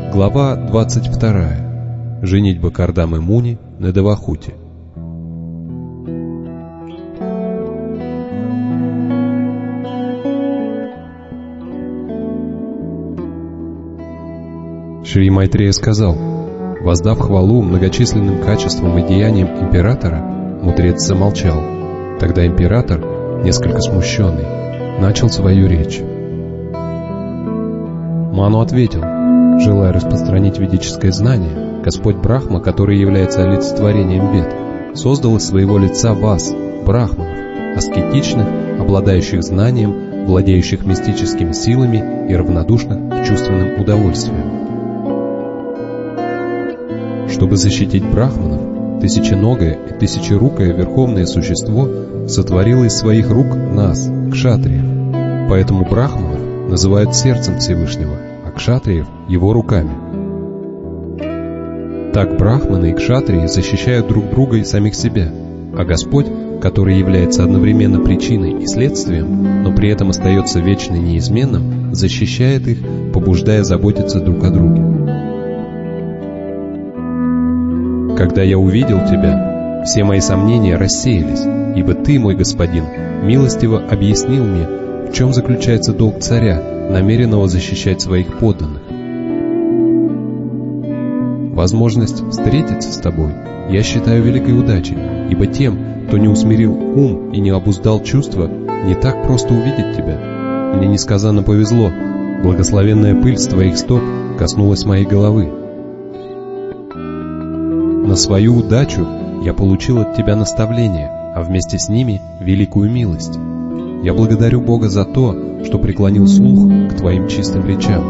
Глава 22. Женитьба Кардамы Муни на Девахути. Шри Майтрея сказал: воздав хвалу многочисленным качествам и деяниям императора, мудрец замолчал. Тогда император, несколько смущенный, начал свою речь. Ману ответил: желая распространить ведическое знание, Господь Брахма, который является олицетворением Вед, создал из своего лица вас, брахманов, аскетичных, обладающих знанием, владеющих мистическими силами и равнодушных к чувственным удовольствиям. Чтобы защитить брахманов, тысяченогое и тысячерукое верховное существо сотворило из своих рук нас, кшатриев. Поэтому брахманов называют сердцем Всевышнего, а кшатриев — его руками. Так брахманы и кшатрии защищают друг друга и самих себя, а Господь, который является одновременно причиной и следствием, но при этом остается вечно неизменным, защищает их, побуждая заботиться друг о друге. Когда я увидел тебя, все мои сомнения рассеялись, ибо ты, мой господин, милостиво объяснил мне, в чем заключается долг царя, намеренного защищать своих подданных. Возможность встретиться с тобой я считаю великой удачей, ибо тем, кто не усмирил ум и не обуздал чувства, не так просто увидеть тебя. Мне несказанно повезло, благословенная пыль с твоих стоп коснулась моей головы. На свою удачу я получил от тебя наставление, а вместе с ними великую милость. Я благодарю Бога за то, что преклонил слух к твоим чистым речам.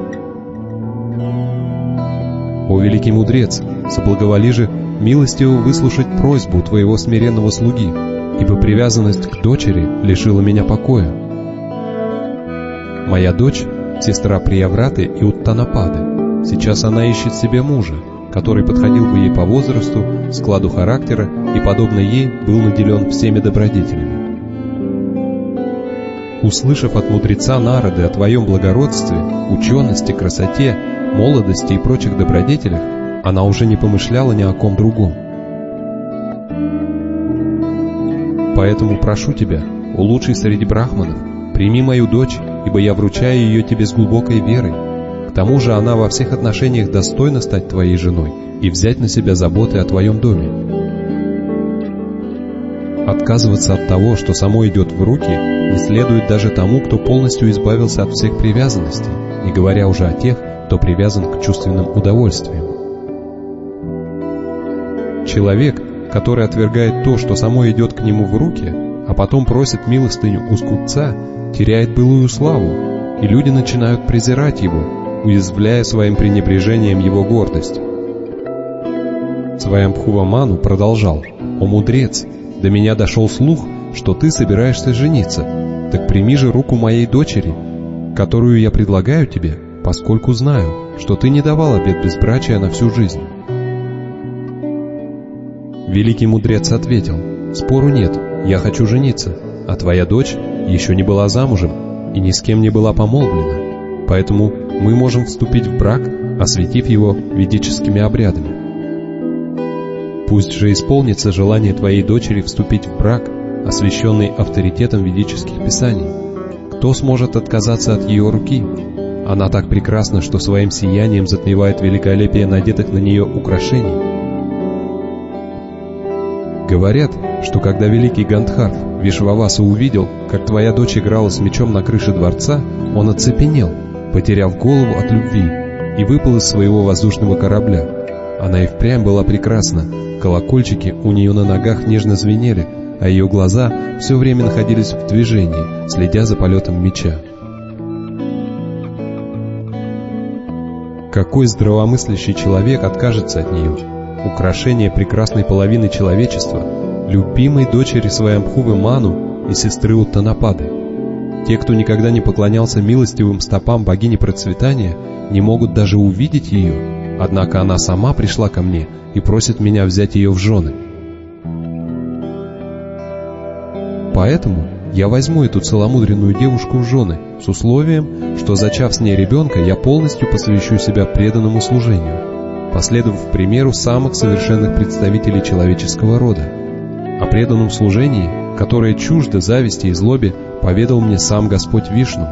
О великий мудрец, соблаговоли же милостиво выслушать просьбу твоего смиренного слуги, ибо привязанность к дочери лишила меня покоя. Моя дочь — сестра Приявраты и Уттанапады. Сейчас она ищет себе мужа, который подходил бы ей по возрасту, складу характера и, подобно ей, был наделен всеми добродетелями. Услышав от мудреца Нарады о твоем благородстве, учености, красоте, молодости и прочих добродетелях, она уже не помышляла ни о ком другом. Поэтому прошу тебя, о лучший среди брахманов, прими мою дочь, ибо я вручаю ее тебе с глубокой верой. К тому же она во всех отношениях достойна стать твоей женой и взять на себя заботы о твоем доме. Отказываться от того, что само идет в руки, не следует даже тому, кто полностью избавился от всех привязанностей, не говоря уже о тех, кто привязан к чувственным удовольствиям. Человек, который отвергает то, что само идет к нему в руки, а потом просит милостыню у скупца, теряет былую славу, и люди начинают презирать его, уязвляя своим пренебрежением его гордость. Сваямбхува Ману продолжал: «О мудрец, до меня дошел слух, что ты собираешься жениться, так прими же руку моей дочери, которую я предлагаю тебе, поскольку знаю, что ты не давал обет безбрачия на всю жизнь». Великий мудрец ответил: «Спору нет, я хочу жениться, а твоя дочь еще не была замужем и ни с кем не была помолвлена, поэтому мы можем вступить в брак, осветив его ведическими обрядами. Пусть же исполнится желание твоей дочери вступить в брак, освященный авторитетом ведических писаний. Кто сможет отказаться от ее руки? Она так прекрасна, что своим сиянием затмевает великолепие надетых на нее украшений». Говорят, что когда великий Гандхарв Вишваваса увидел, как твоя дочь играла с мечом на крыше дворца, он оцепенел, потеряв голову от любви, и выпал из своего воздушного корабля. Она и впрямь была прекрасна, колокольчики у нее на ногах нежно звенели, а ее глаза все время находились в движении, следя за полетом меча. Какой здравомыслящий человек откажется от нее? Украшение прекрасной половины человечества, любимой дочери Сваямбхувы Ману и сестры Уттанапады. Те, кто никогда не поклонялся милостивым стопам богини процветания, не могут даже увидеть ее, однако она сама пришла ко мне и просит меня взять ее в жены. Поэтому я возьму эту целомудренную девушку в жены с условием, что, зачав с ней ребенка, я полностью посвящу себя преданному служению, последовав примеру самых совершенных представителей человеческого рода. О преданном служении, которое чуждо зависти и злобе, поведал мне сам Господь Вишну.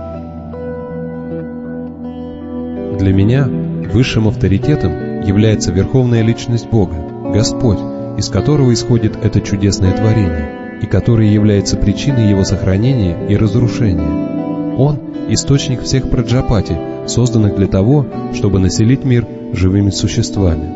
Для меня высшим авторитетом является Верховная Личность Бога, Господь, из которого исходит это чудесное творение, и который является причиной его сохранения и разрушения. Он – источник всех праджапати, созданных для того, чтобы населить мир живыми существами.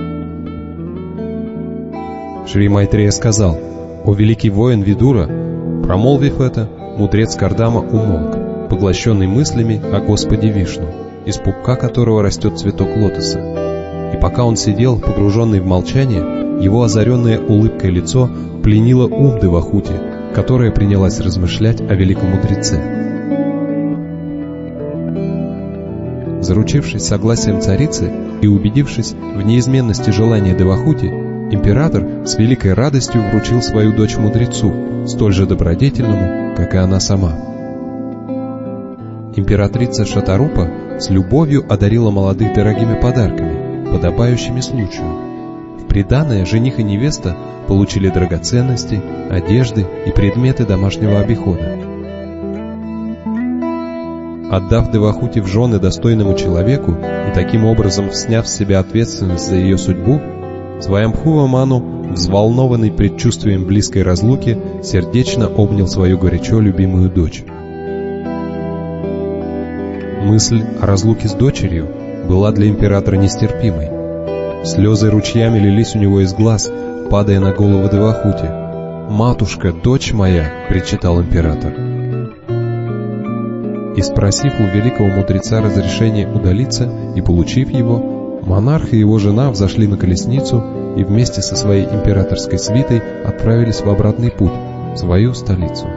Шри Майтрея сказал: «О великий воин Видура!» Промолвив это, мудрец Кардама умолк, поглощенный мыслями о Господе Вишну, из пупка которого растет цветок лотоса. И пока он сидел, погруженный в молчание, его озаренное улыбкой лицо пленило ум Девахути, которая принялась размышлять о великом мудреце. Заручившись согласием царицы и убедившись в неизменности желания Девахути, император с великой радостью вручил свою дочь мудрецу, столь же добродетельному, как и она сама. Императрица Шатарупа с любовью одарила молодых дорогими подарками, подобающими случаю. В приданое жених и невеста получили драгоценности, одежды и предметы домашнего обихода. Отдав Девахути в жены достойному человеку и таким образом сняв с себя ответственность за ее судьбу, Сваямбхува Ману, взволнованный предчувствием близкой разлуки, сердечно обнял свою горячо любимую дочь. Мысль о разлуке с дочерью была для императора нестерпимой. Слезы ручьями лились у него из глаз, падая на голову Девахути. «Матушка, дочь моя!» — причитал император. И спросив у великого мудреца разрешения удалиться и получив его, монарх и его жена взошли на колесницу и вместе со своей императорской свитой отправились в обратный путь, в свою столицу.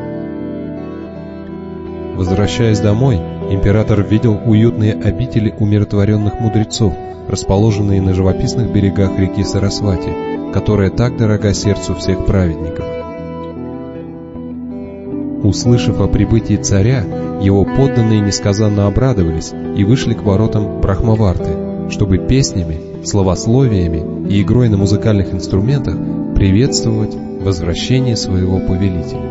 Возвращаясь домой, император видел уютные обители умиротворенных мудрецов, расположенные на живописных берегах реки Сарасвати, которая так дорога сердцу всех праведников. Услышав о прибытии царя, его подданные несказанно обрадовались и вышли к воротам Брахмаварты, чтобы песнями, словословиями и игрой на музыкальных инструментах приветствовать возвращение своего повелителя.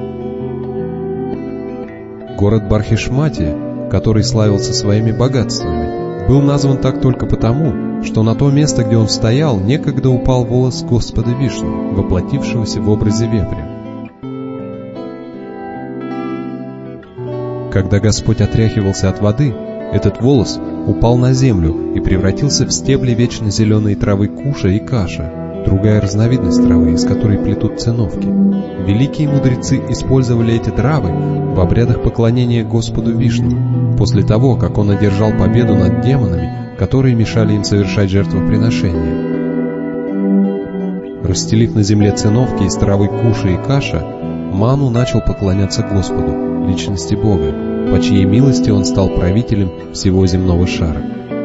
Город Бархишмати, который славился своими богатствами, был назван так только потому, что на то место, где он стоял, некогда упал волос Господа Вишну, воплотившегося в образе вепря. Когда Господь отряхивался от воды, этот волос упал на землю и превратился в стебли вечно зеленой травы куша и каша, другая разновидность травы, из которой плетут циновки. Великие мудрецы использовали эти травы в обрядах поклонения Господу Вишну, после того, как он одержал победу над демонами, которые мешали им совершать жертвоприношения. Расстелив на земле циновки из травы куша и каша, Ману начал поклоняться Господу, личности Бога, по чьей милости он стал правителем всего земного шара.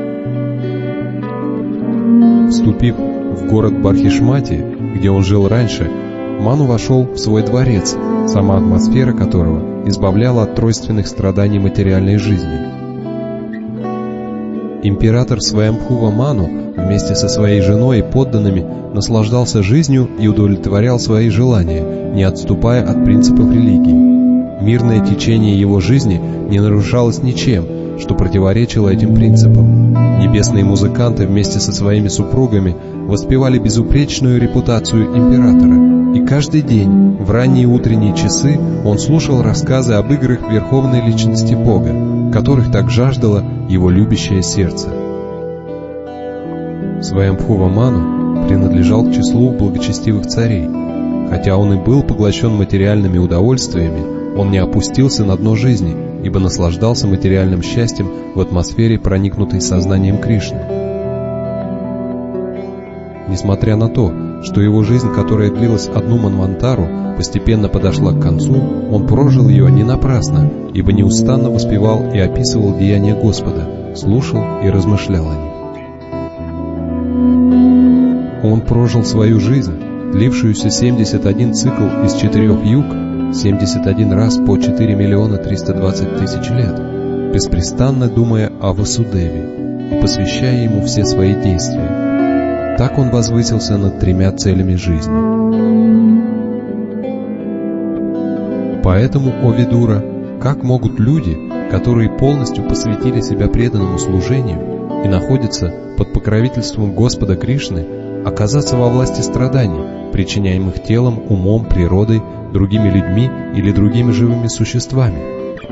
Вступив в город Бархишмати, где он жил раньше, Ману вошел в свой дворец, сама атмосфера которого избавляла от тройственных страданий материальной жизни. Император Сваямбхува Ману вместе со своей женой и подданными наслаждался жизнью и удовлетворял свои желания, не отступая от принципов религии. Мирное течение его жизни не нарушалось ничем, что противоречило этим принципам. Небесные музыканты вместе со своими супругами воспевали безупречную репутацию императора, и каждый день в ранние утренние часы он слушал рассказы об играх Верховной Личности Бога, которых так жаждало его любящее сердце. Сваямбхува Ману принадлежал к числу благочестивых царей. Хотя он и был поглощен материальными удовольствиями, он не опустился на дно жизни, ибо наслаждался материальным счастьем в атмосфере, проникнутой сознанием Кришны. Несмотря на то, что его жизнь, которая длилась одну манвантару, постепенно подошла к концу, он прожил ее не напрасно, ибо неустанно воспевал и описывал деяния Господа, слушал и размышлял о них. Он прожил свою жизнь, длившуюся 71 цикл из 4 юг, 71 раз по 4 320 000 лет, беспрестанно думая о Васудеве и посвящая ему все свои действия. Так он возвысился над 3 целями жизни. Поэтому, о Видура, как могут люди, которые полностью посвятили себя преданному служению и находятся под покровительством Господа Кришны, оказаться во власти страданий, причиняемых телом, умом, природой, другими людьми или другими живыми существами?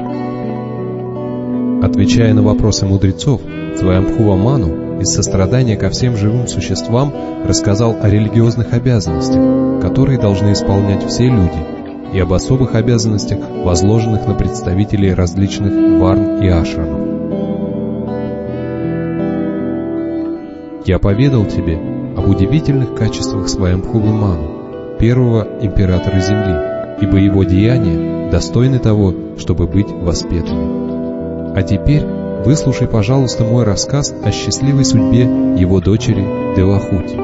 Отвечая на вопросы мудрецов, Сваямбхува Ману из сострадания ко всем живым существам рассказал о религиозных обязанностях, которые должны исполнять все люди, и об особых обязанностях, возложенных на представителей различных варн и ашрамов. Я поведал тебе об удивительных качествах Сваямбхувы Ману, первого императора Земли, ибо его деяния достойны того, чтобы быть воспетыми. А теперь выслушай, пожалуйста, мой рассказ о счастливой судьбе его дочери Девахути.